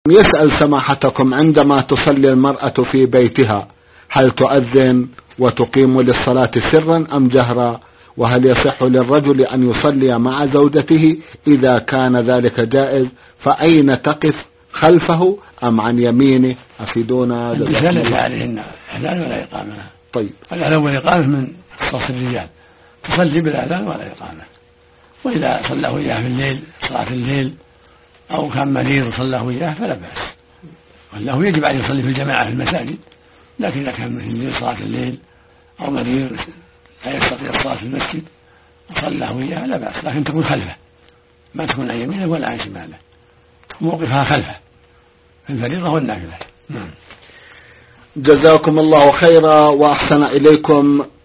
يسأل سماحتكم: عندما تصلي المرأة في بيتها هل تؤذن وتقيم للصلاة سرا أم جهرا؟ وهل يصح للرجل أن يصلي مع زوجته إذا كان ذلك جائز؟ فأين تقف، خلفه أم عن يمينه؟ أفيدونا. النساء ليس عليهن إعلان ولا إقامة. طيب، الإعلان والإقامة من اختصاص الرجال، تصلي بالإعلان ولا إقامة. وإذا صلاه إياه في الليل صلاة الليل أو كان مريض وصلاه إياه فلا بأس، والله يجب عليه يصلي في الجماعة في المساجد، لكن إذا كان في الليل صلاة الليل أو مريض لا يستطيع الصلاة في المسجد وصلاه إياه لا بأس، لكن تكون خلفه، ما تكون عن يمينه ولا عن شماله، موقفها خلفه في الفريضة والنافلة. جزاكم الله خيرا وأحسن إليكم.